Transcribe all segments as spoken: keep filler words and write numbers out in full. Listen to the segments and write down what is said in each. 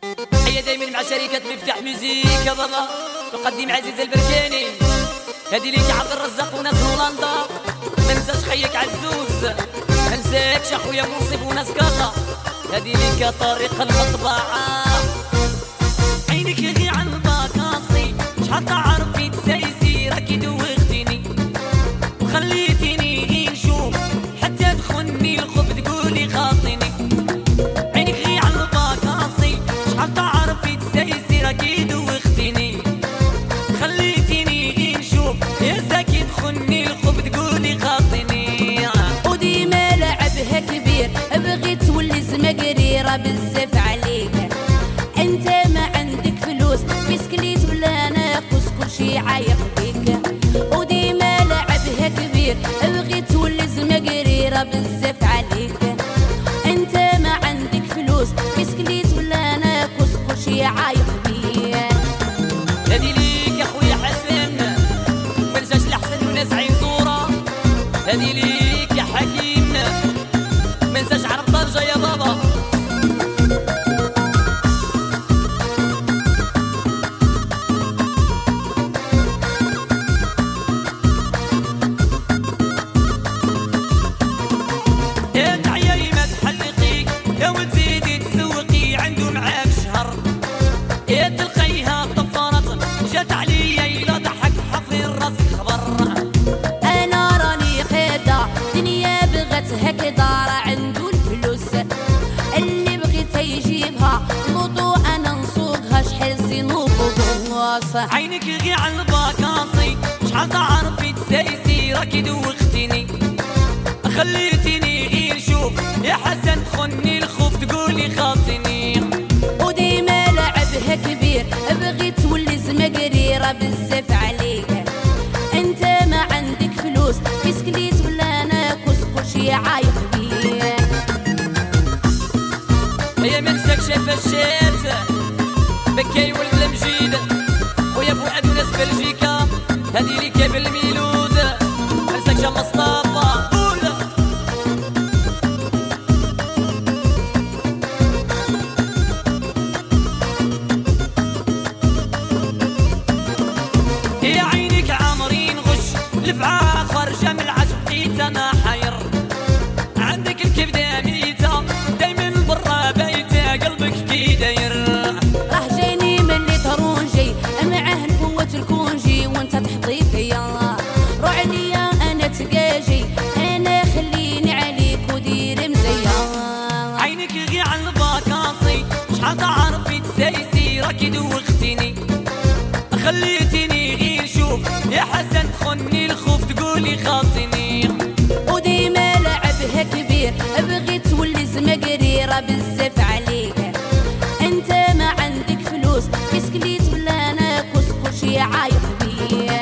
هي دايما مع شركة مفتاح ميوزيك يا بابا تقدم عزيز البركاني. هادي ليك عبد الرزاق وناس هولندا، ما ننساش خيك عزوز، ما ننساكش اخويا منصف وناس كاكا. هادي ليك طريق المطبعة. عينك يغي على الباكاصي، شحال تعرفي تسايسي راكي دوختيني وخليتيني نشوف حتى تخني الخوف تقولي خاطيني. عينك غي على الباكاصي، شحال تعرفي تسايسي راكي دوختيني خليتيني نشوف يا زاكي تخني الخوف تقولي خاطيني. وديما لعبها كبير بغيت تولي زمقريرة بزاف عليك. انت ما عندك فلوس بسكليت ولا ناقص كلشي عايق بيك. وديما لعبها كبير بغيت تولي زمقريرة بزاف عليك. انت ما عندك فلوس بسكليت ولا ناقص كلشي عايق بيك. هادي ليك يا خويا حسن، منساش الحسن وناس عين زورة. هادي ليك يا حكيم، منساش عرب طرجة يا بابا. يا تعياي ما تحلقيك يا وتزيدي تسوقي عنده معاك شهر. يا تلقيها طفرت جات عليا إلا ضحك حفري راسك خبر. انا راني قيدة دنيا بغت هكذا راه عندو الفلوس اللي بغيت يجيبها لوطو انا نسوقها شحال زينو بوص. عينك غي على الباكاصي، شحال تعرفي تسايسي راكي دوختيني خليتيني نشوف يا حسن تخني الخوف تقولي خاطيني. وديما لعبها كبير بغيت تولي زمقريرة بزاف عليك. انت ما عندك فلوس بسكليت ولا ناقص كلشي عايق بيك. هي منساك شاف الشات بكاي ولد المجيد ويا فؤاد وناس بلجيكا. هادي ليك يا بالميلود، منساكش يا مصطفى قول. يا عينك عامرين غش لفعة خارجة من العشق بقيت انا حير. عندك الكبدة ميتة دايما برا بايتة قلبك كي داير. راه جاني ملي ترونجي معاه نفوت الكونجي وانت تحطي فيا. روح عليا انا تقاجي انا خليني عليك ودير مزيا. عينك غي على الباكاصي، شحال تعرفي تسايسي راكي دوختيني خليتيني نشوف يا حسن تخني الخوف تقولي خاطيني. وديما لعبها كبير بغيت تولي زمقريرة بزاف عليك. انت ما عندك فلوس بسكليت ولا ناقص كلشي عايق بيك.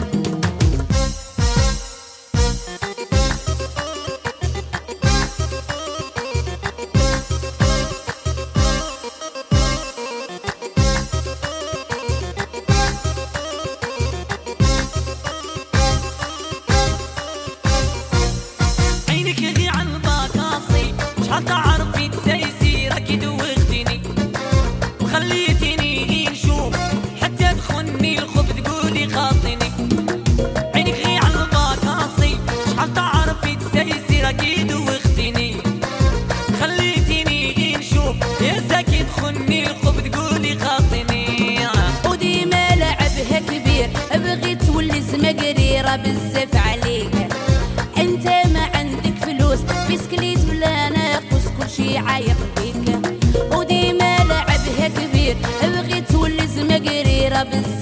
عينك غي على الباكاصي، شحال تعرفي تسايسي راكي دوختيني وخليتيني نشوف حتى تخني الخوف تقولي خاطيني. عينك غي على الباكاصي، شحال تعرفي تسايسي راكي دوختيني خليتيني نشوف يا زاكي تخني الخوف تقولي خاطيني. وديما لعبها كبير بغيت تولي زمقريرة بزاف عليك. انت ما عندك فلوس بسكليت ولا ناقص كلشي عايق بيك. وديما لعبها كبير بغيت تولي زمقريرة بزاف